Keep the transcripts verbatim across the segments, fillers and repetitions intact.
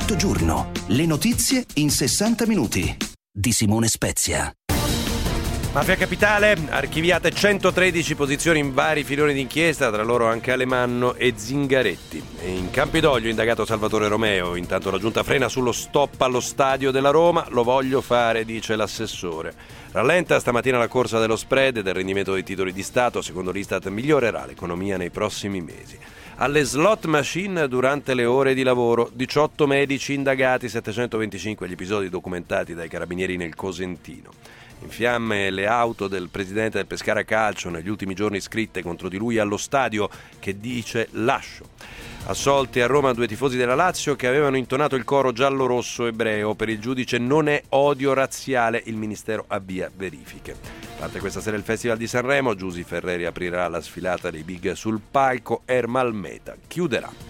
perfetto giorno. Le notizie in sessanta minuti. Di Simone Spezia. Mafia Capitale, archiviate centotredici posizioni in vari filoni d'inchiesta, tra loro anche Alemanno e Zingaretti. E in Campidoglio indagato Salvatore Romeo, intanto la giunta frena sullo stop allo stadio della Roma, lo voglio fare, dice l'assessore. Rallenta stamattina la corsa dello spread e del rendimento dei titoli di Stato, secondo l'Istat migliorerà l'economia nei prossimi mesi. Alle slot machine durante le ore di lavoro, diciotto medici indagati, settecentoventicinque gli episodi documentati dai carabinieri nel Cosentino. In fiamme le auto del presidente del Pescara Calcio, negli ultimi giorni scritte contro di lui allo stadio, che dice lascio. Assolti a Roma due tifosi della Lazio che avevano intonato il coro giallo-rosso ebreo. Per il giudice non è odio razziale, il ministero avvia verifiche. Parte questa sera il Festival di Sanremo, Giusy Ferreri aprirà la sfilata dei big sul palco, Ermal Meta chiuderà.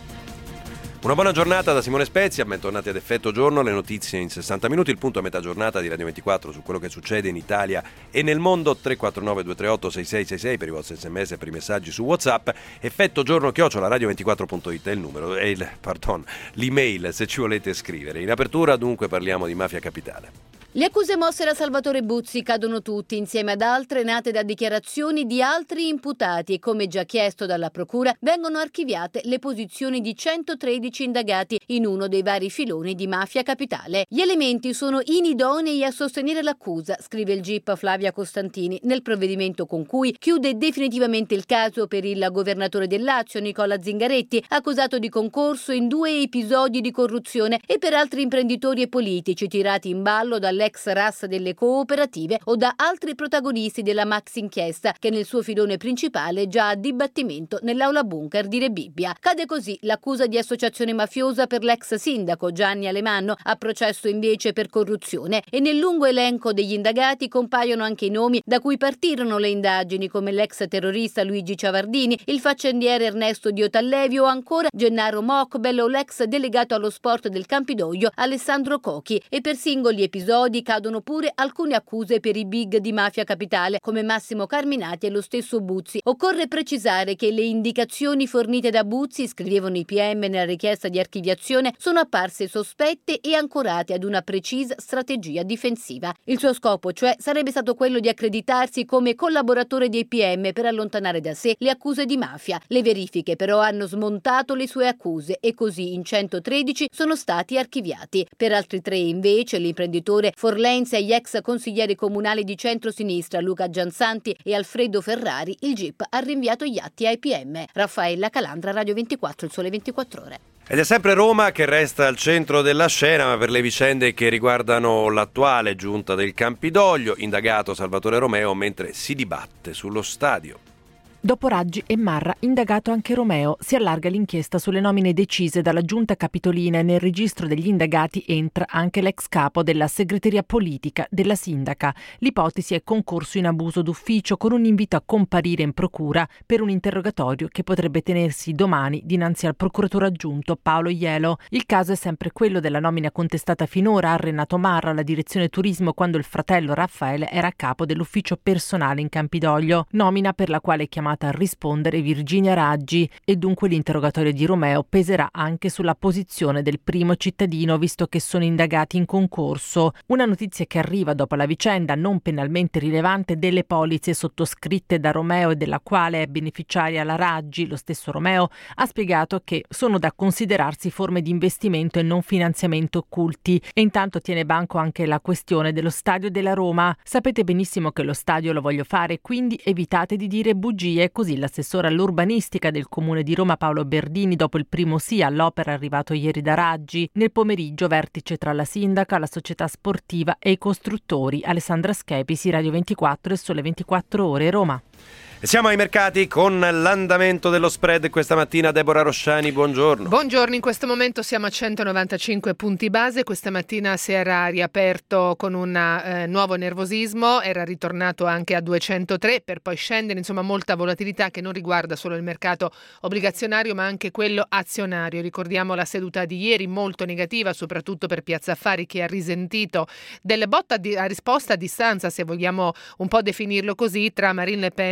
Una buona giornata da Simone Spezia, bentornati ad Effetto Giorno, le notizie in sessanta minuti, il punto a metà giornata di Radio ventiquattro su quello che succede in Italia e nel mondo. Tre quattro nove due tre otto sei sei sei sei per i vostri sms e per i messaggi su WhatsApp. Effetto Giorno chiocciola radio ventiquattro punto it è il numero, è il, pardon, l'email se ci volete scrivere. In apertura dunque parliamo di Mafia Capitale. Le accuse mosse da Salvatore Buzzi cadono tutti insieme ad altre nate da dichiarazioni di altri imputati e, come già chiesto dalla Procura, vengono archiviate le posizioni di centotredici indagati in uno dei vari filoni di Mafia Capitale. Gli elementi sono inidonei a sostenere l'accusa, scrive il G I P Flavia Costantini nel provvedimento con cui chiude definitivamente il caso per il governatore del Lazio Nicola Zingaretti, accusato di concorso in due episodi di corruzione, e per altri imprenditori e politici tirati in ballo dalle ex R A S delle cooperative o da altri protagonisti della Max inchiesta, che nel suo filone principale è già a dibattimento nell'aula bunker di Rebibbia. Cade così l'accusa di associazione mafiosa per l'ex sindaco Gianni Alemanno, a processo invece per corruzione, e nel lungo elenco degli indagati compaiono anche i nomi da cui partirono le indagini, come l'ex terrorista Luigi Ciavardini, il faccendiere Ernesto Diotallevi o ancora Gennaro Mokbel o l'ex delegato allo sport del Campidoglio Alessandro Cochi. E per singoli episodi cadono pure alcune accuse per i big di Mafia Capitale, come Massimo Carminati e lo stesso Buzzi. Occorre precisare che le indicazioni fornite da Buzzi, scrivevano i P M nella richiesta di archiviazione, sono apparse sospette e ancorate ad una precisa strategia difensiva. Il suo scopo, cioè, sarebbe stato quello di accreditarsi come collaboratore dei P M per allontanare da sé le accuse di mafia. Le verifiche però hanno smontato le sue accuse e così in centotredici sono stati archiviati. Per altri tre invece l'imprenditore Forlenzi e gli ex consiglieri comunali di centrosinistra Luca Giansanti e Alfredo Ferrari, il G I P ha rinviato gli atti ai P M. Raffaella Calandra, Radio ventiquattro, il Sole ventiquattro Ore. Ed è sempre Roma che resta al centro della scena, ma per le vicende che riguardano l'attuale giunta del Campidoglio, indagato Salvatore Romeo mentre si dibatte sullo stadio. Dopo Raggi e Marra, indagato anche Romeo, si allarga l'inchiesta sulle nomine decise dalla Giunta Capitolina e nel registro degli indagati entra anche l'ex capo della segreteria politica della sindaca. L'ipotesi è concorso in abuso d'ufficio con un invito a comparire in procura per un interrogatorio che potrebbe tenersi domani dinanzi al procuratore aggiunto Paolo Ielo. Il caso è sempre quello della nomina contestata finora a Renato Marra alla direzione turismo quando il fratello Raffaele era a capo dell'ufficio personale in Campidoglio, nomina per la quale è chiamata a rispondere Virginia Raggi, e dunque l'interrogatorio di Romeo peserà anche sulla posizione del primo cittadino, visto che sono indagati in concorso. Una notizia che arriva dopo la vicenda non penalmente rilevante delle polizze sottoscritte da Romeo e della quale è beneficiaria la Raggi. Lo stesso Romeo ha spiegato che sono da considerarsi forme di investimento e non finanziamento occulti, e intanto tiene banco anche la questione dello stadio della Roma. Sapete benissimo che lo stadio lo voglio fare, quindi evitate di dire bugie. Così l'assessore all'urbanistica del comune di Roma Paolo Berdini, dopo il primo sì all'opera arrivato ieri da Raggi. Nel pomeriggio vertice tra la sindaca, la società sportiva e i costruttori. Alessandra Schepisi, Radio ventiquattro e Sole ventiquattro Ore, Roma. Siamo ai mercati con l'andamento dello spread questa mattina. Deborah Rosciani, buongiorno. Buongiorno, in questo momento siamo a centonovantacinque punti base. Questa mattina si era riaperto con un eh, nuovo nervosismo, era ritornato anche a duecentotre per poi scendere, insomma molta volatilità che non riguarda solo il mercato obbligazionario ma anche quello azionario. Ricordiamo la seduta di ieri molto negativa, soprattutto per Piazza Affari, che ha risentito delle botte a risposta a distanza, se vogliamo un po' definirlo così, tra Marine Le Pen e Mario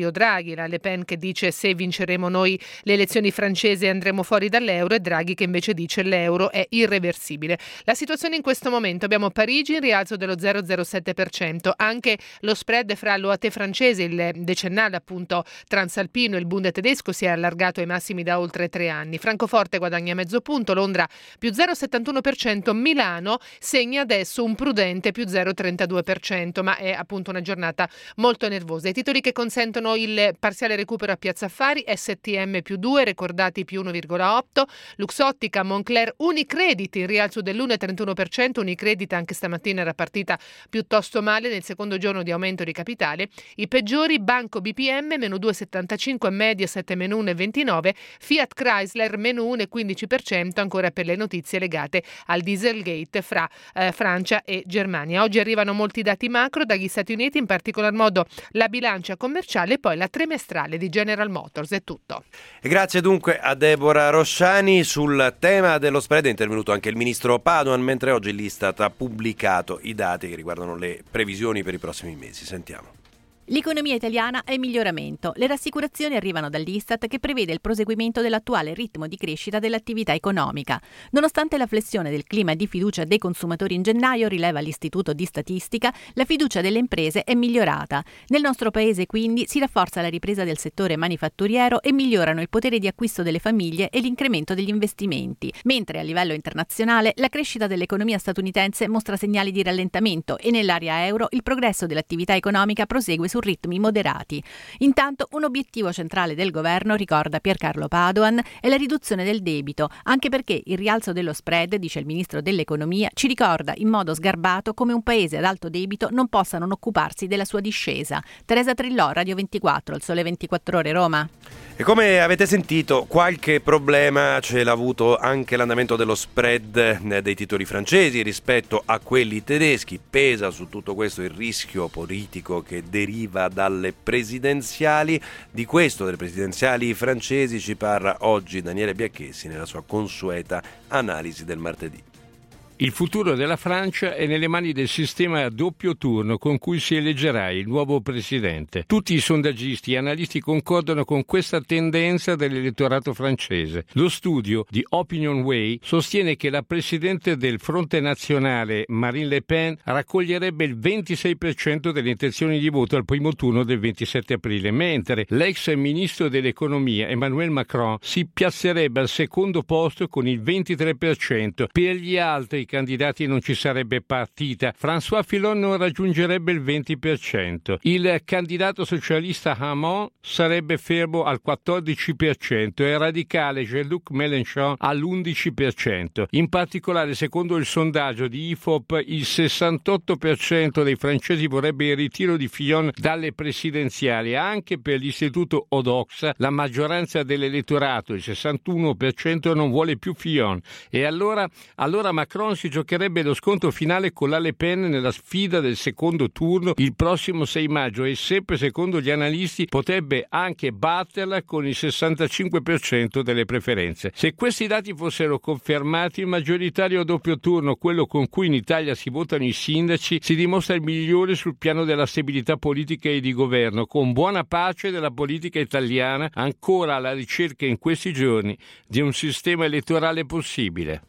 Mario Draghi, la Le Pen che dice se vinceremo noi le elezioni francesi andremo fuori dall'euro, e Draghi che invece dice l'euro è irreversibile. La situazione in questo momento: abbiamo Parigi in rialzo dello zero virgola zero sette per cento, anche lo spread fra l'O A T francese, il decennale appunto transalpino, e il Bund tedesco si è allargato ai massimi da oltre tre anni. Francoforte guadagna mezzo punto, Londra più zero virgola settantuno per cento, Milano segna adesso un prudente più zero virgola trentadue per cento, ma è appunto una giornata molto nervosa. I titoli che consentono il parziale recupero a Piazza Affari: S T M più due, Recordati più uno virgola otto, Luxottica, Moncler, Unicredit in rialzo dell'uno virgola trentuno per cento, Unicredit anche stamattina era partita piuttosto male nel secondo giorno di aumento di capitale. I peggiori: Banco B P M meno due virgola settantacinque, Mediaset meno uno virgola ventinove, Fiat Chrysler meno uno virgola quindici per cento, ancora per le notizie legate al Dieselgate fra eh, Francia e Germania. Oggi arrivano molti dati macro dagli Stati Uniti, in particolar modo la bilancia commerciale e poi la trimestrale di General Motors. È tutto. E grazie dunque a Deborah Rosciani. Sul tema dello spread è intervenuto anche il ministro Padoan, mentre oggi l'Istat ha pubblicato i dati che riguardano le previsioni per i prossimi mesi. Sentiamo. L'economia italiana è in miglioramento. Le rassicurazioni arrivano dall'Istat, che prevede il proseguimento dell'attuale ritmo di crescita dell'attività economica. Nonostante la flessione del clima di fiducia dei consumatori in gennaio, rileva l'Istituto di Statistica, la fiducia delle imprese è migliorata. Nel nostro paese quindi si rafforza la ripresa del settore manifatturiero e migliorano il potere di acquisto delle famiglie e l'incremento degli investimenti, mentre a livello internazionale la crescita dell'economia statunitense mostra segnali di rallentamento e nell'area euro il progresso dell'attività economica prosegue su ritmi moderati. Intanto un obiettivo centrale del governo, ricorda Piercarlo Padoan, è la riduzione del debito, anche perché il rialzo dello spread, dice il ministro dell'economia, ci ricorda in modo sgarbato come un paese ad alto debito non possa non occuparsi della sua discesa. Teresa Trillò, Radio ventiquattro, il Sole ventiquattro Ore, Roma. E come avete sentito, qualche problema ce l'ha avuto anche l'andamento dello spread dei titoli francesi rispetto a quelli tedeschi. Pesa su tutto questo il rischio politico che deriva dalle presidenziali. Di questo, delle presidenziali francesi, ci parla oggi Daniele Biacchessi nella sua consueta analisi del martedì. Il futuro della Francia è nelle mani del sistema a doppio turno con cui si eleggerà il nuovo presidente. Tutti i sondaggisti e analisti concordano con questa tendenza dell'elettorato francese. Lo studio di Opinion Way sostiene che la presidente del Fronte Nazionale, Marine Le Pen, raccoglierebbe il ventisei per cento delle intenzioni di voto al primo turno del ventisette aprile, mentre l'ex ministro dell'economia Emmanuel Macron si piazzerebbe al secondo posto con il ventitré per cento. Per gli altri candidati non ci sarebbe partita. François Fillon non raggiungerebbe il venti per cento. Il candidato socialista Hamon sarebbe fermo al quattordici per cento e il radicale Jean-Luc Mélenchon all'undici per cento. In particolare, secondo il sondaggio di I F O P, il sessantotto per cento dei francesi vorrebbe il ritiro di Fillon dalle presidenziali. Anche per l'istituto Odoxa, la maggioranza dell'elettorato, il sessantuno per cento, non vuole più Fillon. E allora, allora Macron si giocherebbe lo scontro finale con la Le Pen nella sfida del secondo turno il prossimo sei maggio e, sempre secondo gli analisti, potrebbe anche batterla con il sessantacinque per cento delle preferenze. Se questi dati fossero confermati, il maggioritario a doppio turno, quello con cui in Italia si votano i sindaci, si dimostra il migliore sul piano della stabilità politica e di governo, con buona pace della politica italiana, ancora alla ricerca in questi giorni di un sistema elettorale possibile.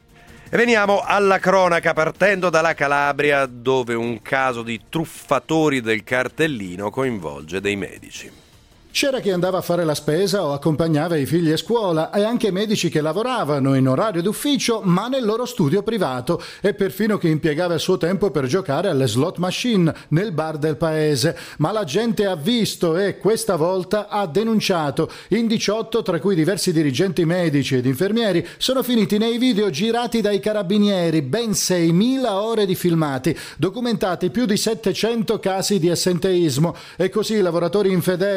E veniamo alla cronaca, partendo dalla Calabria, dove un caso di truffatori del cartellino coinvolge dei medici. C'era chi andava a fare la spesa o accompagnava i figli a scuola e anche medici che lavoravano in orario d'ufficio ma nel loro studio privato e perfino chi impiegava il suo tempo per giocare alle slot machine nel bar del paese. Ma la gente ha visto e questa volta ha denunciato. In diciotto, tra cui diversi dirigenti medici ed infermieri, sono finiti nei video girati dai carabinieri, ben seimila ore di filmati, documentati più di settecento casi di assenteismo e così i lavoratori infedeli della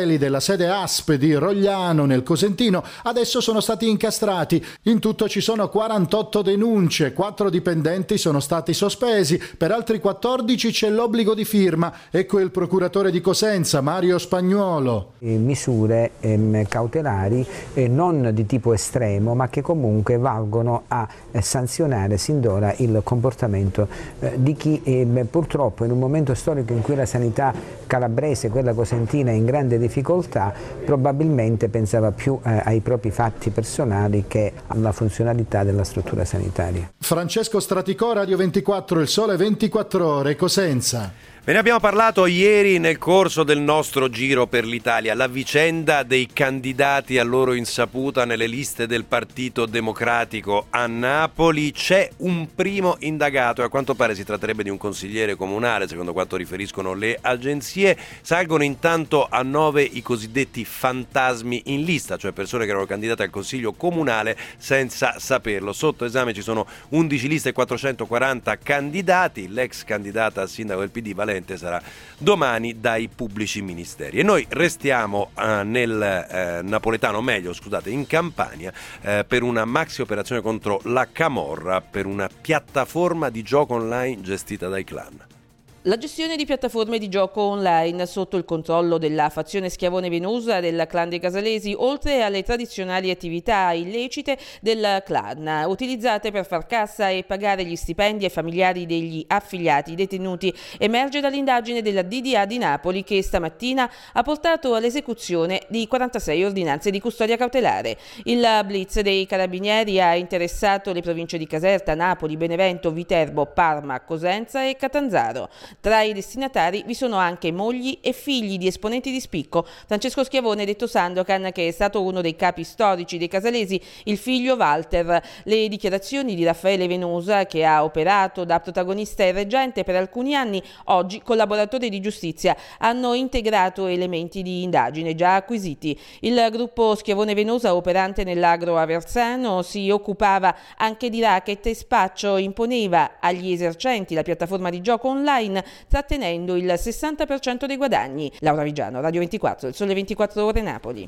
sede A S P di Rogliano nel Cosentino adesso sono stati incastrati. In tutto ci sono quarantotto denunce, quattro dipendenti sono stati sospesi, per altri quattordici c'è l'obbligo di firma. Ecco il procuratore di Cosenza, Mario Spagnuolo. Misure ehm, cautelari eh, non di tipo estremo, ma che comunque valgono a eh, sanzionare sin d'ora il comportamento eh, di chi eh, purtroppo in un momento storico in cui la sanità calabrese, quella cosentina, è in grande difficoltà, probabilmente pensava più eh, ai propri fatti personali che alla funzionalità della struttura sanitaria. Francesco Straticò, Radio ventiquattro, Il Sole ventiquattro Ore, Cosenza. Ve ne abbiamo parlato ieri nel corso del nostro giro per l'Italia, la vicenda dei candidati a loro insaputa nelle liste del Partito Democratico a Napoli. C'è un primo indagato e a quanto pare si tratterebbe di un consigliere comunale, secondo quanto riferiscono le agenzie. Salgono intanto a nove i cosiddetti fantasmi in lista, cioè persone che erano candidate al consiglio comunale senza saperlo. Sotto esame ci sono undici liste e quattrocentoquaranta candidati. L'ex candidata al sindaco del P D, Valente, sarà domani dai pubblici ministeri. E noi restiamo eh, nel eh, napoletano, meglio scusate, in Campania eh, per una maxi operazione contro la camorra per una piattaforma di gioco online gestita dai clan. La gestione di piattaforme di gioco online sotto il controllo della fazione Schiavone Venosa del clan dei Casalesi, oltre alle tradizionali attività illecite del clan, utilizzate per far cassa e pagare gli stipendi ai familiari degli affiliati detenuti, emerge dall'indagine della D D A di Napoli che stamattina ha portato all'esecuzione di quarantasei ordinanze di custodia cautelare. Il blitz dei carabinieri ha interessato le province di Caserta, Napoli, Benevento, Viterbo, Parma, Cosenza e Catanzaro. Tra i destinatari vi sono anche mogli e figli di esponenti di spicco. Francesco Schiavone, detto Sandokan, che è stato uno dei capi storici dei Casalesi, il figlio Walter. Le dichiarazioni di Raffaele Venosa, che ha operato da protagonista e reggente per alcuni anni, oggi collaboratore di giustizia, hanno integrato elementi di indagine già acquisiti. Il gruppo Schiavone Venosa, operante nell'agro aversano, si occupava anche di racket e spaccio, imponeva agli esercenti la piattaforma di gioco online trattenendo il sessanta per cento dei guadagni. Laura Vigiano, Radio ventiquattro, Il Sole ventiquattro Ore, Napoli.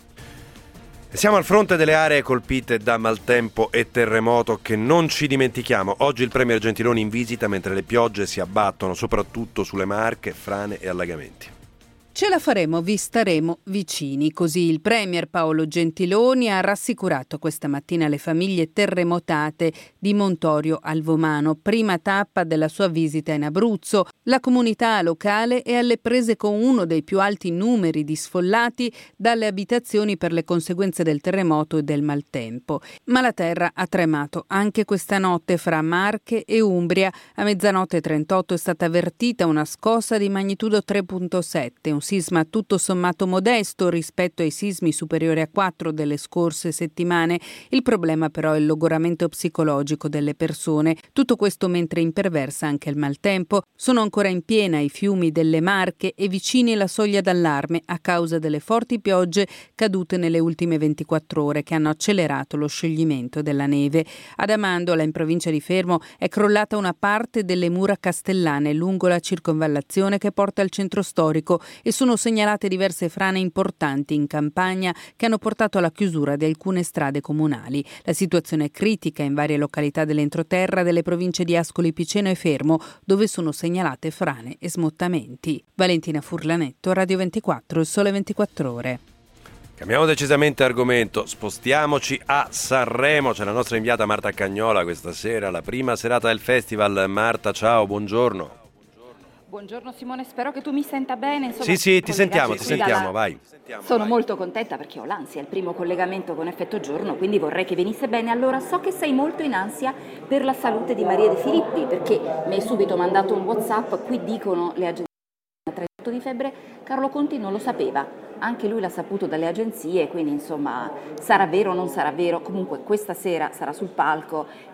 Siamo al fronte delle aree colpite da maltempo e terremoto che non ci dimentichiamo. Oggi il premier Gentiloni in visita mentre le piogge si abbattono soprattutto sulle Marche, frane e allagamenti. Ce la faremo, vi staremo vicini. Così il premier Paolo Gentiloni ha rassicurato questa mattina le famiglie terremotate di Montorio al Vomano, prima tappa della sua visita in Abruzzo. La comunità locale è alle prese con uno dei più alti numeri di sfollati dalle abitazioni per le conseguenze del terremoto e del maltempo. Ma la terra ha tremato anche questa notte fra Marche e Umbria. A mezzanotte e trentotto è stata avvertita una scossa di magnitudo tre virgola sette, un sisma tutto sommato modesto rispetto ai sismi superiori a quattro delle scorse settimane. Il problema però è il logoramento psicologico delle persone. Tutto questo mentre imperversa anche il maltempo. Sono ancora in piena i fiumi delle Marche e vicini la soglia d'allarme a causa delle forti piogge cadute nelle ultime ventiquattro ore che hanno accelerato lo scioglimento della neve. Ad Amandola, in provincia di Fermo, è crollata una parte delle mura castellane lungo la circonvallazione che porta al centro storico e sono segnalate diverse frane importanti in campagna che hanno portato alla chiusura di alcune strade comunali. La situazione è critica in varie località dell'entroterra delle province di Ascoli Piceno e Fermo, dove sono segnalate frane e smottamenti. Valentina Furlanetto, Radio ventiquattro, Il Sole ventiquattro Ore. Cambiamo decisamente argomento, spostiamoci a Sanremo. C'è la nostra inviata Marta Cagnola questa sera, la prima serata del festival. Marta, ciao, buongiorno. Buongiorno Simone, spero che tu mi senta bene. Insomma, sì, sì, ti sentiamo, ti sentiamo, dalla... vai. Sono vai. molto contenta perché ho l'ansia, è il primo collegamento con effetto giorno, quindi vorrei che venisse bene. Allora, so che sei molto in ansia per la salute di Maria De Filippi, perché mi hai subito mandato un WhatsApp, qui dicono le agenzie trentotto di febbre, Carlo Conti non lo sapeva, anche lui l'ha saputo dalle agenzie, quindi insomma sarà vero o non sarà vero, comunque questa sera sarà sul palco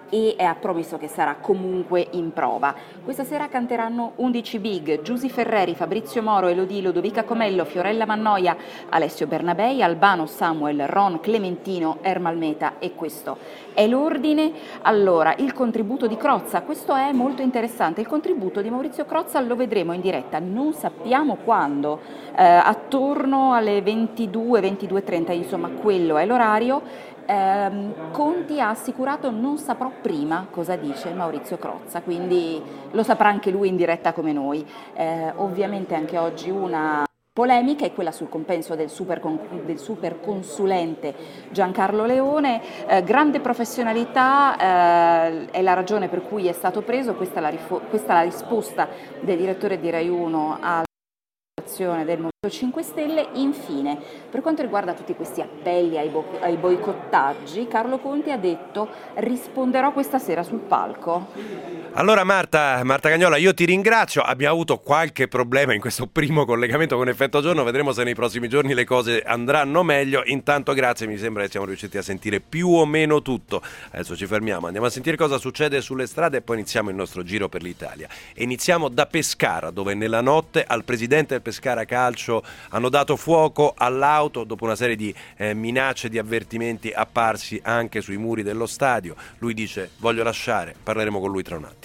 e ha promesso che sarà comunque in prova. Questa sera canteranno undici big: Giusy Ferreri, Fabrizio Moro, Elodie, Ludovica Comello, Fiorella Mannoia, Alessio Bernabei, Albano, Samuel, Ron, Clementino, Ermal Meta, e questo è l'ordine. Allora, il contributo di Crozza, questo è molto interessante, il contributo di Maurizio Crozza lo vedremo in diretta, non sappiamo quando, eh, attorno alle ventidue, ventidue e trenta, insomma quello è l'orario. Eh, Conti ha assicurato non saprò prima cosa dice Maurizio Crozza, quindi lo saprà anche lui in diretta come noi. Eh, ovviamente anche oggi una polemica è quella sul compenso del super, del super consulente Giancarlo Leone. Eh, grande professionalità, eh, è la ragione per cui è stato preso, questa è la, rifo- questa è la risposta del direttore di Rai uno alla del Movimento cinque Stelle. Infine, per quanto riguarda tutti questi appelli ai, bo- ai boicottaggi, Carlo Conti ha detto: risponderò questa sera sul palco. Allora Marta, Marta Cagnola, io ti ringrazio, abbiamo avuto qualche problema in questo primo collegamento con Effetto Giorno, vedremo se nei prossimi giorni le cose andranno meglio. Intanto grazie, mi sembra che siamo riusciti a sentire più o meno tutto. Adesso ci fermiamo, andiamo a sentire cosa succede sulle strade e poi iniziamo il nostro giro per l'Italia. E iniziamo da Pescara, dove nella notte al presidente del Pescara Calcio hanno dato fuoco all'auto dopo una serie di eh, minacce, di avvertimenti apparsi anche sui muri dello stadio. Lui dice: voglio lasciare, parleremo con lui tra un attimo.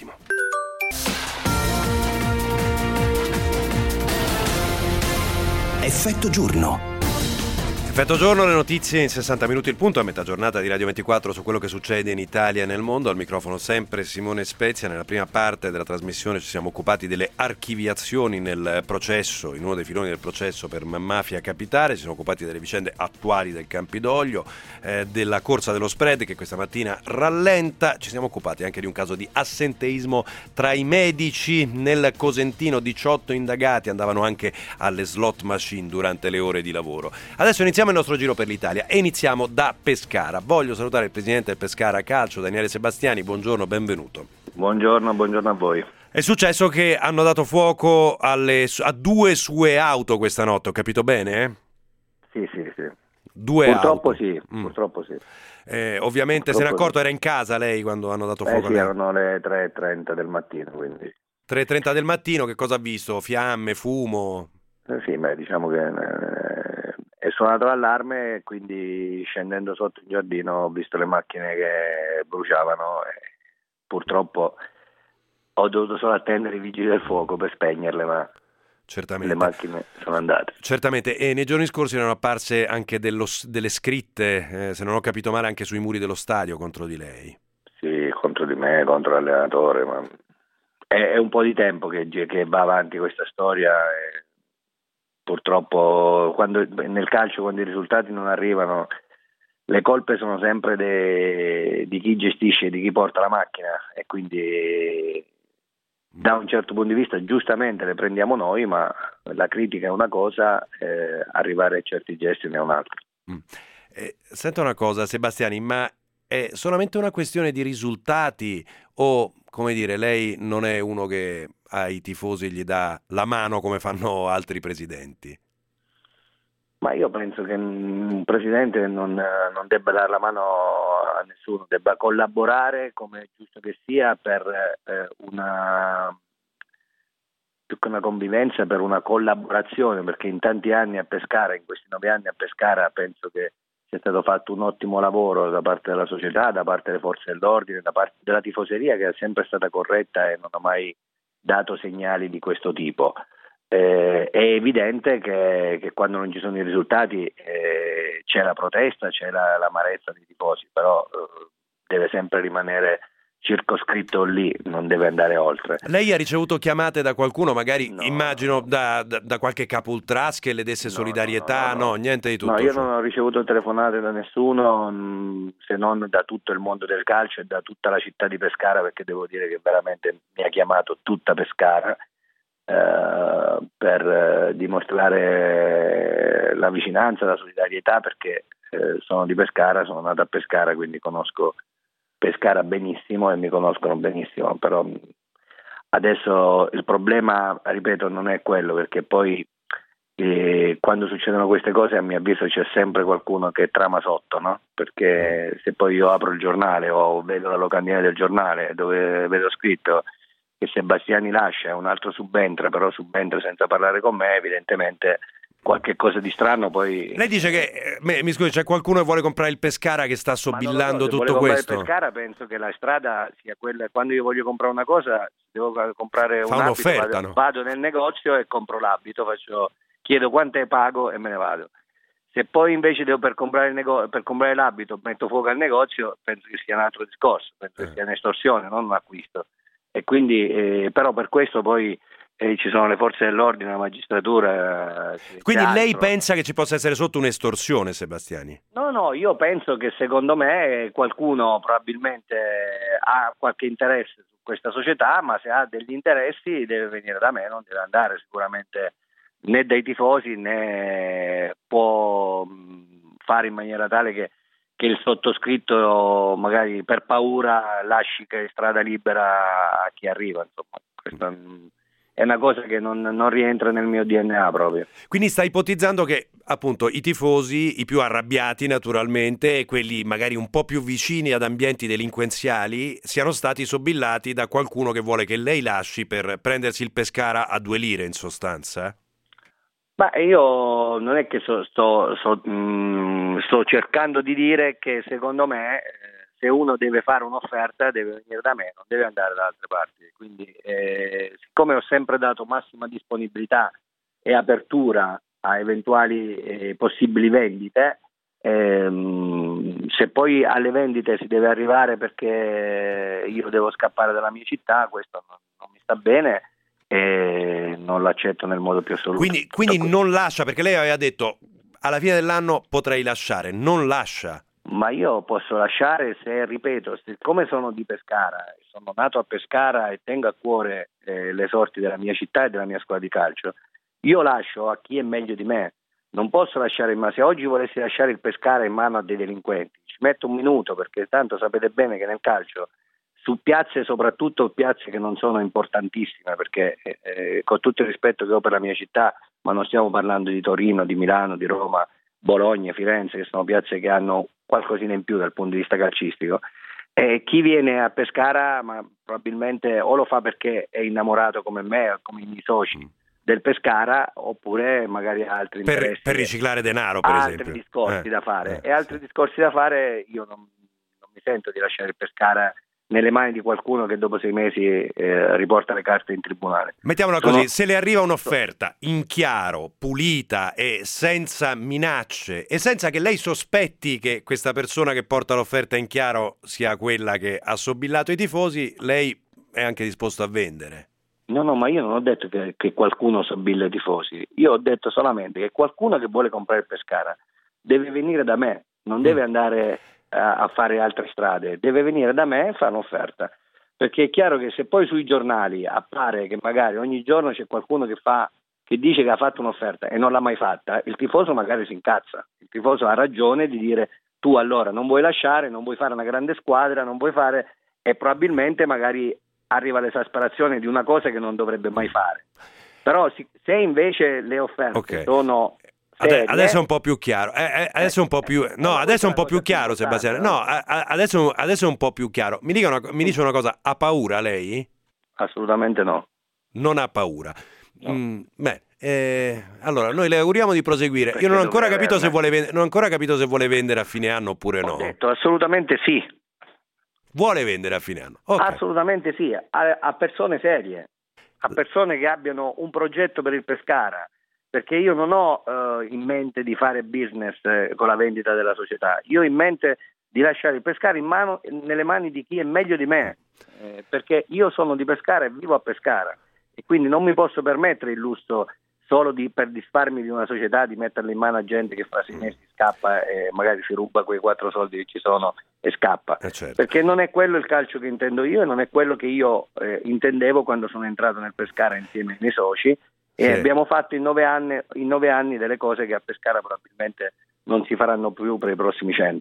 Effetto Giorno. Effetto Giorno, le notizie in sessanta minuti il punto, a metà giornata di Radio ventiquattro su quello che succede in Italia e nel mondo. Al microfono sempre Simone Spezia. Nella prima parte della trasmissione ci siamo occupati delle archiviazioni nel processo, in uno dei filoni del processo per mafia capitale. Ci siamo occupati delle vicende attuali del Campidoglio, eh, della corsa dello spread che questa mattina rallenta. Ci siamo occupati anche di un caso di assenteismo tra i medici nel Cosentino. diciotto indagati andavano anche alle slot machine durante le ore di lavoro. Adesso iniziamo il nostro giro per l'Italia e iniziamo da Pescara. Voglio salutare il presidente del Pescara Calcio, Daniele Sebastiani. Buongiorno, benvenuto. Buongiorno, buongiorno a voi. È successo che hanno dato fuoco alle, a due sue auto questa notte, ho capito bene? Eh? Sì, sì, sì. Due purtroppo auto. Sì, mm. purtroppo sì. Eh, ovviamente purtroppo se ne è accorto, sì. Era in casa lei quando hanno dato fuoco? Eh sì, erano le tre e trenta del mattino, quindi. tre e trenta del mattino, che cosa ha visto? Fiamme, fumo? Eh sì, beh, diciamo che eh, è suonato l'allarme, quindi scendendo sotto il giardino ho visto le macchine che bruciavano e purtroppo ho dovuto solo attendere i vigili del fuoco per spegnerle, ma certamente. Le macchine sono andate. Certamente, e nei giorni scorsi erano apparse anche dello, delle scritte, eh, se non ho capito male, anche sui muri dello stadio contro di lei. Sì, contro di me, contro l'allenatore, ma è, è un po' di tempo che, che va avanti questa storia e purtroppo quando, nel calcio, quando i risultati non arrivano, le colpe sono sempre de, di chi gestisce, di chi porta la macchina, e quindi da un certo punto di vista giustamente le prendiamo noi, ma la critica è una cosa, eh, arrivare a certi gesti ne è un'altra. Mm. Eh, senta una cosa, Sebastiani, ma è solamente una questione di risultati o, come dire, lei non è uno che ai tifosi gli dà la mano come fanno altri presidenti? Ma io penso che un presidente non, non debba dare la mano a nessuno, debba collaborare come è giusto che sia per eh, una più che una convivenza, per una collaborazione, perché in tanti anni a Pescara, in questi nove anni a Pescara, penso che sia stato fatto un ottimo lavoro da parte della società, da parte delle forze dell'ordine, da parte della tifoseria, che è sempre stata corretta e non ha mai dato segnali di questo tipo. Eh, è evidente che, che quando non ci sono i risultati eh, c'è la protesta, c'è la, l'amarezza dei tifosi, però eh, deve sempre rimanere circoscritto lì, non deve andare oltre. Lei ha ricevuto chiamate da qualcuno, magari no, immagino da, da, da qualche capo ultras che le desse no, solidarietà, no, no, no, no, niente di tutto no, io ciò. Non ho ricevuto telefonate da nessuno, mh, se non da tutto il mondo del calcio e da tutta la città di Pescara, perché devo dire che veramente mi ha chiamato tutta Pescara eh, per eh, dimostrare la vicinanza, la solidarietà, perché eh, sono di Pescara, sono nato a Pescara, quindi conosco Pescara benissimo e mi conoscono benissimo, però adesso il problema, ripeto, non è quello, perché poi E quando succedono queste cose, a mio avviso, c'è sempre qualcuno che trama sotto, no? Perché se poi io apro il giornale o vedo la locandina del giornale dove vedo scritto che se Bastiani lascia e un altro subentra, però subentra senza parlare con me, evidentemente qualche cosa di strano poi... Lei dice che, eh, mi scusi, c'è qualcuno che vuole comprare il Pescara che sta sobillando so, tutto questo? Il Pescara, penso che la strada sia quella, quando io voglio comprare una cosa, devo comprare Fa un un'offerta, abito, vado, no? vado nel negozio e compro l'abito, faccio, chiedo quanto è pago e me ne vado. Se poi invece devo per comprare, il nego- per comprare l'abito metto fuoco al negozio, penso che sia un altro discorso, penso eh. che sia un'estorsione, non un acquisto. E quindi, eh, però per questo poi eh, ci sono le forze dell'ordine, la magistratura. Eh, Quindi altro. lei pensa che ci possa essere sotto un'estorsione, Sebastiani? No, no, io penso che secondo me qualcuno probabilmente ha qualche interesse su questa società, ma se ha degli interessi deve venire da me, non deve andare sicuramente né dai tifosi né può fare in maniera tale che, che il sottoscritto magari per paura lasci che strada libera a chi arriva, insomma. Questa è una cosa che non, non rientra nel mio D N A proprio. Quindi sta ipotizzando che appunto i tifosi, i più arrabbiati naturalmente, e quelli magari un po' più vicini ad ambienti delinquenziali, siano stati sobillati da qualcuno che vuole che lei lasci per prendersi il Pescara a due lire in sostanza? Ma io non è che so, sto, so, mh, sto cercando di dire che secondo me eh, se uno deve fare un'offerta deve venire da me, non deve andare da altre parti. Quindi eh, siccome ho sempre dato massima disponibilità e apertura a eventuali eh, possibili vendite, ehm, se poi alle vendite si deve arrivare perché io devo scappare dalla mia città, questo non, non mi sta bene. E non l'accetto nel modo più assoluto. Quindi, quindi non lascia, perché lei aveva detto alla fine dell'anno potrei lasciare, non lascia. Ma io posso lasciare se, ripeto, siccome sono di Pescara, sono nato a Pescara e tengo a cuore eh, le sorti della mia città e della mia squadra di calcio, io lascio a chi è meglio di me. Non posso lasciare, ma se oggi volessi lasciare il Pescara in mano a dei delinquenti, ci metto un minuto, perché tanto sapete bene che nel calcio su piazze, soprattutto piazze che non sono importantissime, perché eh, con tutto il rispetto che ho per la mia città, ma non stiamo parlando di Torino, di Milano, di Roma, Bologna, Firenze, che sono piazze che hanno qualcosina in più dal punto di vista calcistico. E chi viene a Pescara, ma probabilmente o lo fa perché è innamorato come me, come i miei soci del Pescara, oppure magari ha altri per, interessi, per riciclare denaro, per altri esempio. discorsi eh, da fare. eh, e altri sì. discorsi da fare io non, non mi sento di lasciare il Pescara nelle mani di qualcuno che dopo sei mesi eh, riporta le carte in tribunale. Mettiamola Sono... così, se le arriva un'offerta in chiaro, pulita e senza minacce e senza che lei sospetti che questa persona che porta l'offerta in chiaro sia quella che ha sobillato i tifosi, lei è anche disposto a vendere? No, no, ma io non ho detto che, che qualcuno sobilla i tifosi, io ho detto solamente che qualcuno che vuole comprare il Pescara deve venire da me, non deve mm. andare a fare altre strade, deve venire da me e fare un'offerta, perché è chiaro che se poi sui giornali appare che magari ogni giorno c'è qualcuno che fa che dice che ha fatto un'offerta e non l'ha mai fatta, il tifoso magari si incazza, il tifoso ha ragione di dire tu allora non vuoi lasciare, non vuoi fare una grande squadra, non vuoi fare, e probabilmente magari arriva l'esasperazione di una cosa che non dovrebbe mai fare. Però se invece le offerte okay. sono Serie. Adesso è un po' più chiaro. Eh, eh, adesso è un po' più no, adesso è un po' più chiaro, Sebastiano. No, a, a, adesso, adesso è un po' più chiaro. Mi dica una, mi dice una cosa, ha paura lei? Assolutamente no. Non ha paura. No. Mm, beh, eh, allora noi le auguriamo di proseguire. Perché io non ho ancora capito se vuole vendere, non ho ancora capito se vuole vendere a fine anno oppure no. Ho detto assolutamente sì. Vuole vendere a fine anno. Okay. Assolutamente sì, a, a persone serie, a persone che abbiano un progetto per il Pescara. Perché io non ho uh, in mente di fare business eh, con la vendita della società, io ho in mente di lasciare il Pescara in mano, nelle mani di chi è meglio di me, eh, perché io sono di Pescara e vivo a Pescara e quindi non mi posso permettere il lusso solo di, per disfarmi di una società, di metterla in mano a gente che fra sei mesi scappa e magari si ruba quei quattro soldi che ci sono e scappa, eh certo. Perché non è quello il calcio che intendo io e non è quello che io eh, intendevo quando sono entrato nel Pescara insieme ai miei soci. E sì. Abbiamo fatto in nove anni in nove anni delle cose che a Pescara probabilmente non si faranno più per i prossimi cento.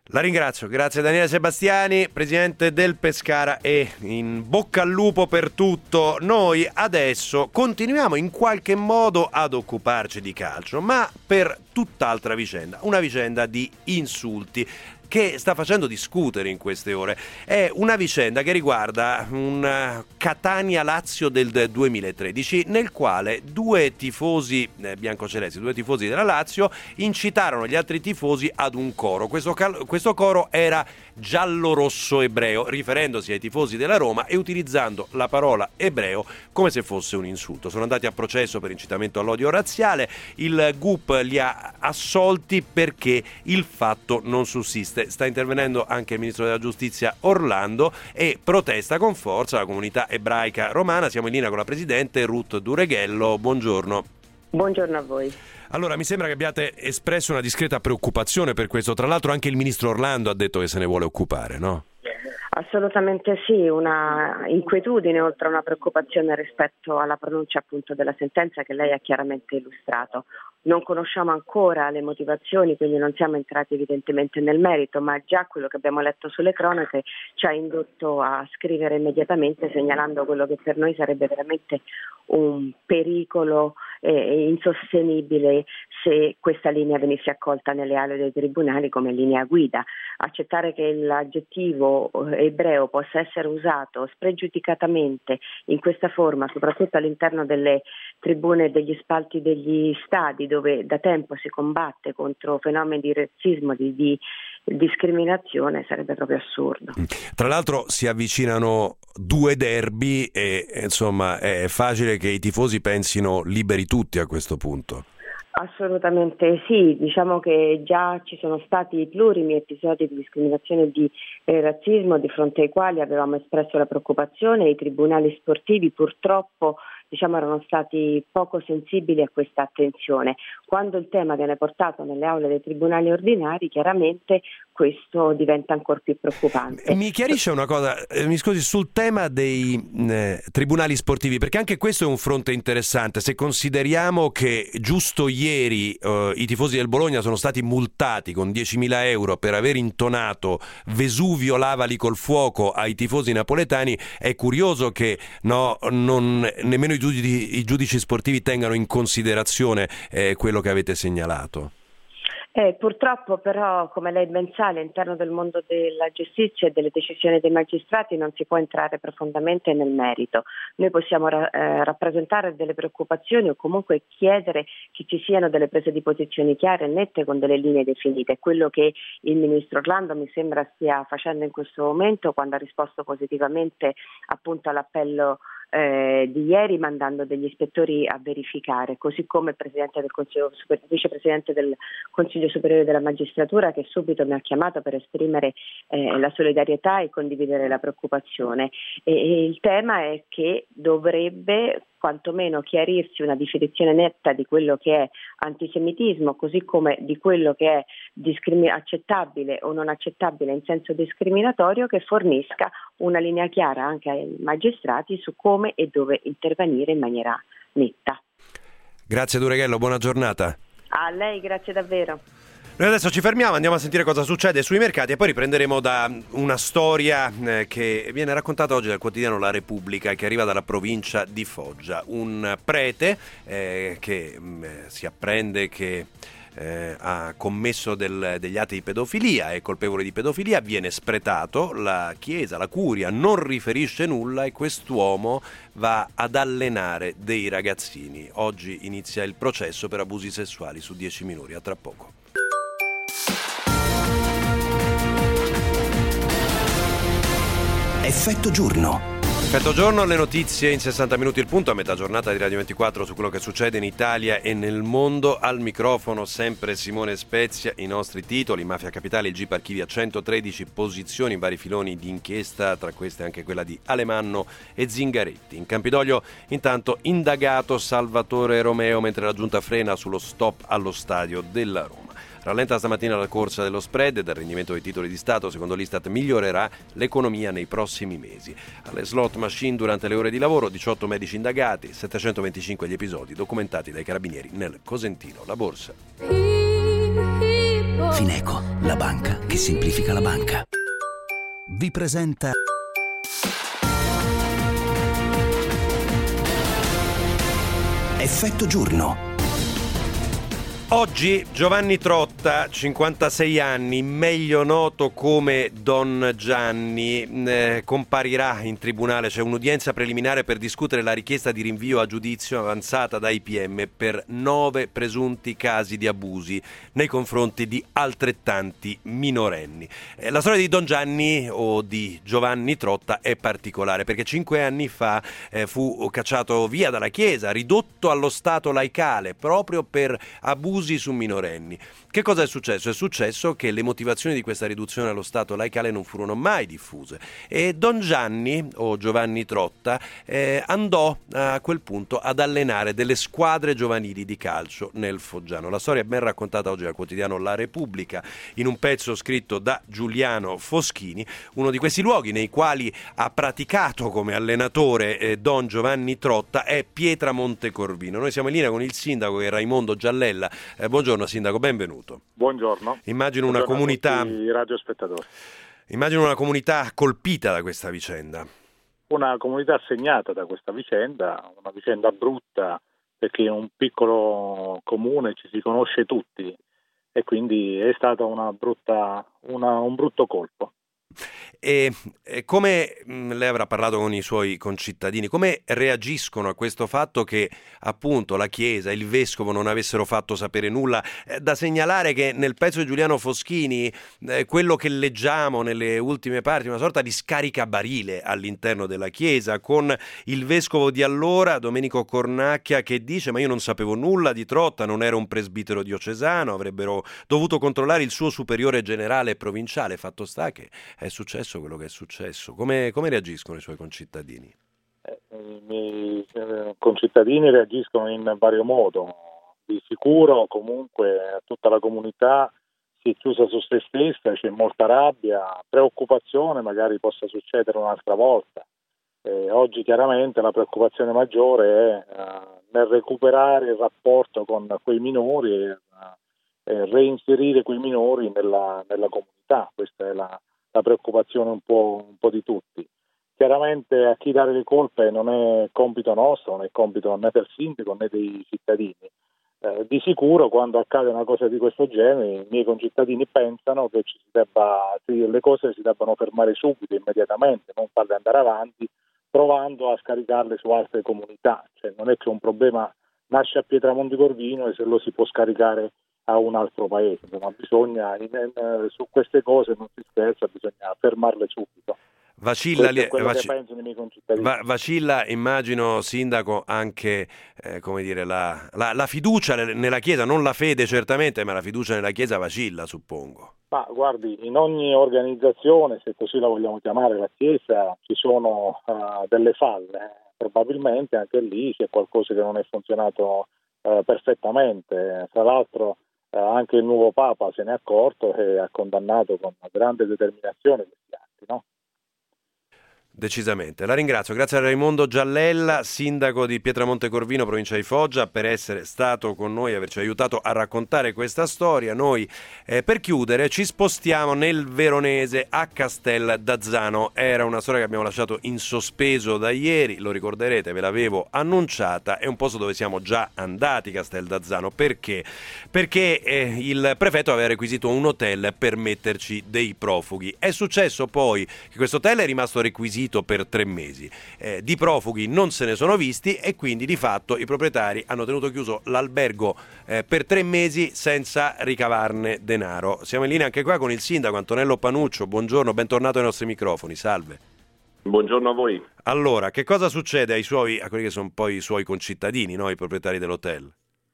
La ringrazio, grazie Daniele Sebastiani, presidente del Pescara, e in bocca al lupo per tutto. Noi adesso continuiamo in qualche modo ad occuparci di calcio, ma per tutt'altra vicenda, una vicenda di insulti che sta facendo discutere in queste ore. È una vicenda che riguarda un Catania-Lazio del duemilatredici, nel quale due tifosi eh, biancocelesti, due tifosi della Lazio, incitarono gli altri tifosi ad un coro. Questo, cal- questo coro era giallo-rosso ebreo, riferendosi ai tifosi della Roma e utilizzando la parola ebreo come se fosse un insulto. Sono andati a processo per incitamento all'odio razziale, il G U P li ha assolti perché il fatto non sussiste. Sta intervenendo anche il ministro della giustizia Orlando e protesta con forza la comunità ebraica romana. Siamo in linea con la presidente Ruth Dureghello. Buongiorno. Buongiorno a voi. Allora, mi sembra che abbiate espresso una discreta preoccupazione per questo. Tra l'altro anche il ministro Orlando ha detto che se ne vuole occupare, no? Assolutamente sì, una inquietudine oltre a una preoccupazione rispetto alla pronuncia appunto della sentenza che lei ha chiaramente illustrato. Non conosciamo ancora le motivazioni, quindi non siamo entrati evidentemente nel merito, ma già quello che abbiamo letto sulle cronache ci ha indotto a scrivere immediatamente, segnalando quello che per noi sarebbe veramente un pericolo eh, insostenibile se questa linea venisse accolta nelle aule dei tribunali come linea guida. Accettare che l'aggettivo ebreo possa essere usato spregiudicatamente in questa forma, soprattutto all'interno delle tribune e degli spalti degli stadi, dove da tempo si combatte contro fenomeni di razzismo, di, di discriminazione, sarebbe proprio assurdo. Tra l'altro si avvicinano due derby e insomma è facile che i tifosi pensino liberi tutti a questo punto. Assolutamente sì, diciamo che già ci sono stati plurimi episodi di discriminazione e di eh, razzismo di fronte ai quali avevamo espresso la preoccupazione. I tribunali sportivi purtroppo diciamo erano stati poco sensibili a questa attenzione. Quando il tema viene portato nelle aule dei tribunali ordinari, chiaramente questo diventa ancora più preoccupante. Mi chiarisce una cosa, eh, mi scusi, sul tema dei eh, tribunali sportivi, perché anche questo è un fronte interessante. Se consideriamo che giusto ieri eh, i tifosi del Bologna sono stati multati con diecimila euro per aver intonato Vesuvio lavali col fuoco ai tifosi napoletani, è curioso che no, non, nemmeno i giudici, i giudici sportivi tengano in considerazione eh, quello che avete segnalato. Eh, purtroppo però, come lei ben sa, all'interno del mondo della giustizia e delle decisioni dei magistrati non si può entrare profondamente nel merito. Noi possiamo ra- eh, rappresentare delle preoccupazioni o comunque chiedere che ci siano delle prese di posizioni chiare e nette con delle linee definite. Quello che il ministro Orlando mi sembra stia facendo in questo momento, quando ha risposto positivamente appunto all'appello Eh, di ieri, mandando degli ispettori a verificare, così come il presidente del Consiglio, super, vicepresidente del Consiglio Superiore della Magistratura, che subito mi ha chiamato per esprimere eh, la solidarietà e condividere la preoccupazione. E, e il tema è che dovrebbe quantomeno chiarirsi una definizione netta di quello che è antisemitismo, così come di quello che è discrimi- accettabile o non accettabile in senso discriminatorio, che fornisca una linea chiara anche ai magistrati su come e dove intervenire in maniera netta. Grazie Dureghello, buona giornata. A lei, grazie davvero. Noi adesso ci fermiamo, andiamo a sentire cosa succede sui mercati e poi riprenderemo da una storia eh, che viene raccontata oggi dal quotidiano La Repubblica e che arriva dalla provincia di Foggia. Un prete eh, che mh, si apprende che eh, ha commesso del, degli atti di pedofilia, è colpevole di pedofilia, viene spretato, la chiesa, la curia non riferisce nulla e quest'uomo va ad allenare dei ragazzini. Oggi inizia il processo per abusi sessuali su dieci minori, a tra poco. Effetto giorno. Effetto giorno, le notizie in sessanta minuti il punto, a metà giornata di Radio ventiquattro su quello che succede in Italia e nel mondo. Al microfono sempre Simone Spezia, i nostri titoli: Mafia Capitale, il G I P archivia centotredici posizioni in vari filoni di inchiesta, tra queste anche quella di Alemanno e Zingaretti. In Campidoglio intanto indagato Salvatore Romeo, mentre la giunta frena sullo stop allo stadio della Roma. Rallenta stamattina la corsa dello spread e del rendimento dei titoli di Stato. Secondo l'Istat migliorerà l'economia nei prossimi mesi. Alle slot machine durante le ore di lavoro, diciotto medici indagati, settecentoventicinque gli episodi documentati dai carabinieri nel Cosentino. La borsa. Fineco, la banca che semplifica la banca. Vi presenta Effetto giorno. Oggi Giovanni Trotta, cinquantasei anni, meglio noto come Don Gianni, eh, comparirà in tribunale. C'è un'udienza preliminare per discutere la richiesta di rinvio a giudizio avanzata dai P M per nove presunti casi di abusi nei confronti di altrettanti minorenni. Eh, la storia di Don Gianni o di Giovanni Trotta è particolare perché cinque anni fa eh, fu cacciato via dalla Chiesa, ridotto allo stato laicale proprio per abusi su minorenni. Che cosa è successo? È successo che le motivazioni di questa riduzione allo stato laicale non furono mai diffuse e Don Gianni o Giovanni Trotta eh, andò a quel punto ad allenare delle squadre giovanili di calcio nel Foggiano. La storia è ben raccontata oggi dal quotidiano La Repubblica in un pezzo scritto da Giuliano Foschini, uno di questi luoghi nei quali ha praticato come allenatore eh, Don Giovanni Trotta è Pietramonte Corvino. Noi siamo in linea con il sindaco che è Raimondo Giallella. Eh, buongiorno sindaco, benvenuto. Buongiorno. Immagino buongiorno una comunità i radiospettatori. Immagino una comunità colpita da questa vicenda. Una comunità segnata da questa vicenda, una vicenda brutta perché in un piccolo comune ci si conosce tutti e quindi è stata una brutta una, un brutto colpo. E, e come mh, lei avrà parlato con i suoi concittadini, come reagiscono a questo fatto che appunto la Chiesa e il Vescovo non avessero fatto sapere nulla? Eh, da segnalare che nel pezzo di Giuliano Foschini eh, quello che leggiamo nelle ultime parti è una sorta di scaricabarile all'interno della Chiesa, con il Vescovo di allora, Domenico Cornacchia, che dice: ma io non sapevo nulla di Trotta, non ero un presbitero diocesano, avrebbero dovuto controllare il suo superiore generale e provinciale. Fatto sta che è successo quello che è successo. Come, come reagiscono i suoi concittadini? Eh, I miei concittadini reagiscono in vario modo. Di sicuro comunque tutta la comunità si è chiusa su se stessa, c'è molta rabbia, preoccupazione, magari possa succedere un'altra volta. Eh, oggi chiaramente la preoccupazione maggiore è eh, nel recuperare il rapporto con quei minori e eh, reinserire quei minori nella, nella comunità. Questa è la la preoccupazione un po', un po' di tutti. Chiaramente a chi dare le colpe non è compito nostro, non è compito né del sindaco né dei cittadini. Eh, di sicuro quando accade una cosa di questo genere i miei concittadini pensano che ci si debba, le cose si debbano fermare subito, immediatamente, non farle andare avanti, provando a scaricarle su altre comunità. Cioè, non è che un problema nasce a Pietramonte Corvino e se lo si può scaricare a un altro paese, ma bisogna in, in, su queste cose non si scherza, bisogna fermarle subito. Vacilla, Questo è quello vac- che pensano i miei concittadini. va- vacilla, immagino, sindaco, anche eh, come dire, la, la, la fiducia nella Chiesa, non la fede certamente, ma la fiducia nella Chiesa vacilla, suppongo. Ma guardi, in ogni organizzazione, se così la vogliamo chiamare, la Chiesa, ci sono uh, delle falle. Probabilmente anche lì c'è qualcosa che non è funzionato uh, perfettamente. Tra l'altro Eh, anche il nuovo Papa se ne è accorto e ha condannato con grande determinazione questi atti, no? Decisamente. La ringrazio. Grazie a Raimondo Giallella, sindaco di Pietramonte Corvino, provincia di Foggia, per essere stato con noi e averci aiutato a raccontare questa storia. Noi, eh, per chiudere, ci spostiamo nel Veronese a Castel d'Azzano. Era una storia che abbiamo lasciato in sospeso da ieri, lo ricorderete, ve l'avevo annunciata. È un posto dove siamo già andati, Castel d'Azzano. Perché? Perché eh, il prefetto aveva requisito un hotel per metterci dei profughi. È successo poi che questo hotel è rimasto requisito per tre mesi. Eh, di profughi non se ne sono visti e quindi di fatto i proprietari hanno tenuto chiuso l'albergo eh, per tre mesi senza ricavarne denaro. Siamo in linea anche qua con il sindaco Antonello Panuccio. Buongiorno, bentornato ai nostri microfoni. Salve. Buongiorno a voi. Allora, che cosa succede ai suoi, a quelli che sono poi i suoi concittadini, no? I proprietari dell'hotel?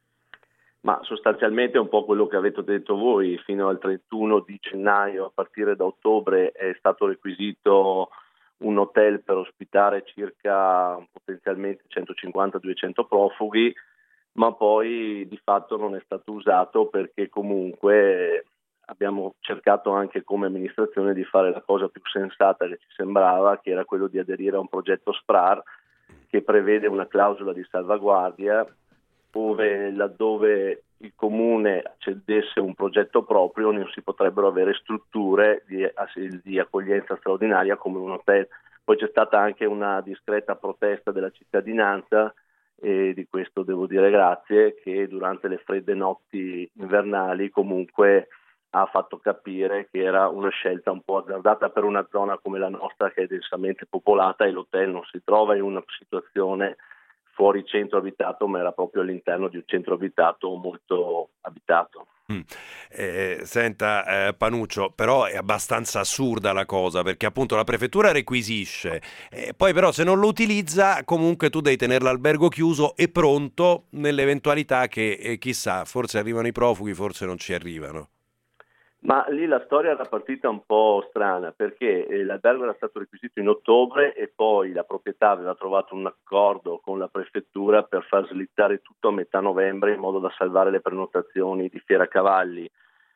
Ma sostanzialmente è un po' quello che avete detto voi. Fino al trentuno di gennaio, a partire da ottobre, è stato requisito un hotel per ospitare circa potenzialmente centocinquanta duecento profughi, ma poi di fatto non è stato usato perché comunque abbiamo cercato anche come amministrazione di fare la cosa più sensata che ci sembrava, che era quello di aderire a un progetto S P R A R che prevede una clausola di salvaguardia ove laddove il comune cedesse un progetto proprio non si potrebbero avere strutture di, di accoglienza straordinaria come un hotel. Poi c'è stata anche una discreta protesta della cittadinanza, e di questo devo dire grazie, che durante le fredde notti invernali comunque ha fatto capire che era una scelta un po' azzardata per una zona come la nostra, che è densamente popolata, e l'hotel non si trova in una situazione fuori centro abitato, ma era proprio all'interno di un centro abitato molto abitato. Mm. Eh, senta eh, Panuccio, però è abbastanza assurda la cosa, perché appunto la prefettura requisisce, eh, poi però se non lo utilizza comunque tu devi tenere l'albergo chiuso e pronto nell'eventualità che eh, chissà, forse arrivano i profughi, forse non ci arrivano. Ma lì la storia era partita un po' strana, perché eh, l'albergo era stato requisito in ottobre e poi la proprietà aveva trovato un accordo con la prefettura per far slittare tutto a metà novembre in modo da salvare le prenotazioni di Fieracavalli,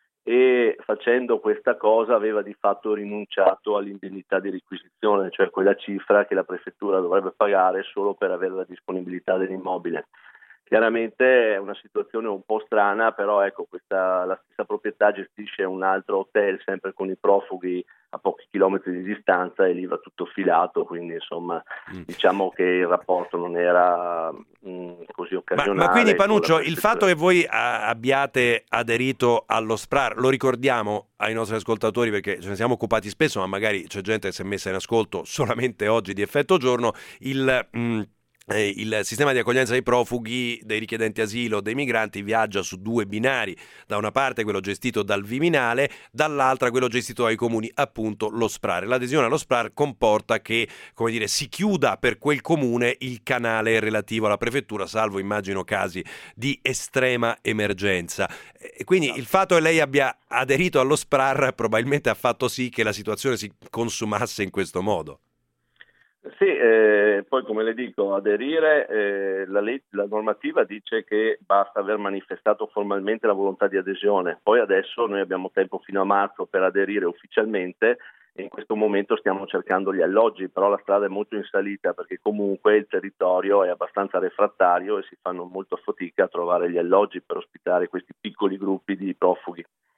e facendo questa cosa aveva di fatto rinunciato all'indennità di requisizione, cioè quella cifra che la prefettura dovrebbe pagare solo per avere la disponibilità dell'immobile. Chiaramente è una situazione un po' strana, però ecco, questa, la stessa proprietà gestisce un altro hotel sempre con i profughi a pochi chilometri di distanza e lì va tutto filato, quindi insomma mm. diciamo che il rapporto non era mh, così occasionale. Ma, ma quindi Panuccio, il fatto che voi a, abbiate aderito allo SPRAR, lo ricordiamo ai nostri ascoltatori perché ce ne siamo occupati spesso, ma magari c'è gente che si è messa in ascolto solamente oggi di effetto giorno, il... Mh, il sistema di accoglienza dei profughi, dei richiedenti asilo, dei migranti viaggia su due binari, da una parte quello gestito dal Viminale, dall'altra quello gestito dai comuni, appunto lo SPRAR. L'adesione allo SPRAR comporta che, come dire, si chiuda per quel comune il canale relativo alla prefettura, salvo immagino casi di estrema emergenza. E quindi il fatto che lei abbia aderito allo SPRAR probabilmente ha fatto sì che la situazione si consumasse in questo modo. Sì, eh, poi come le dico, aderire, eh, la, leg- la normativa dice che basta aver manifestato formalmente la volontà di adesione, poi adesso noi abbiamo tempo fino a marzo per aderire ufficialmente e in questo momento stiamo cercando gli alloggi, però la strada è molto in salita perché comunque il territorio è abbastanza refrattario e si fanno molto fatica a trovare gli alloggi per ospitare questi piccoli gruppi di profughi.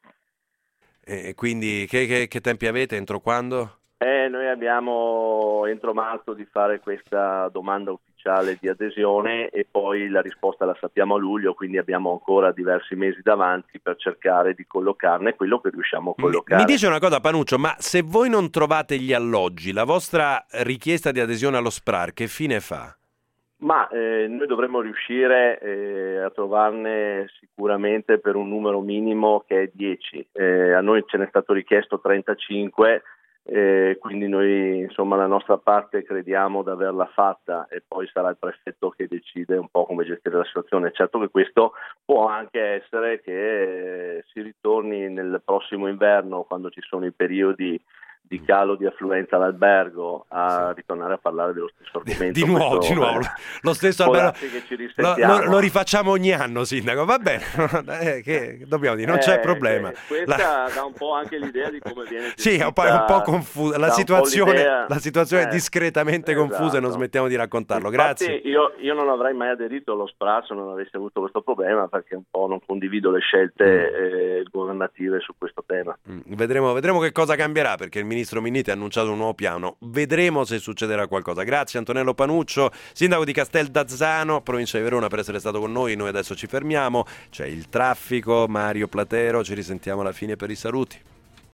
E quindi che, che, che tempi avete? Entro quando? Eh, noi abbiamo entro marzo di fare questa domanda ufficiale di adesione e poi la risposta la sappiamo a luglio, quindi abbiamo ancora diversi mesi davanti per cercare di collocarne quello che riusciamo a collocare. Mi dice una cosa Panuccio, ma se voi non trovate gli alloggi, la vostra richiesta di adesione allo SPRAR che fine fa? Ma eh, noi dovremmo riuscire eh, a trovarne sicuramente per un numero minimo che è dieci. Eh, a noi ce n'è stato richiesto trentacinque. Eh, quindi noi insomma la nostra parte crediamo di averla fatta e poi sarà il prefetto che decide un po' come gestire la situazione. Certo che questo può anche essere che eh, si ritorni nel prossimo inverno, quando ci sono i periodi di calo di affluenza all'albergo, a ritornare a parlare dello stesso argomento. Di nuovo, questo, di nuovo, eh, lo stesso albergo. Lo, lo, lo rifacciamo ogni anno, sindaco, va bene, eh, che dobbiamo dire, non c'è eh, problema. Questa la... dà un po' anche l'idea di come viene gestita. Sì, è un po', un po' confusa, la situazione, la situazione eh, è discretamente esatto. confusa e non smettiamo di raccontarlo. Infatti, grazie. Io, io non avrei mai aderito allo SPRAR se non avessi avuto questo problema, perché un po' non condivido le scelte mm. eh, governative su questo tema. Mm. Vedremo, vedremo che cosa cambierà, perché il ministro Minniti ha annunciato un nuovo piano, vedremo se succederà qualcosa. Grazie Antonello Panuccio, sindaco di Casteldazzano, provincia di Verona, per essere stato con noi. Noi adesso ci fermiamo, c'è il traffico, Mario Platero, ci risentiamo alla fine per i saluti.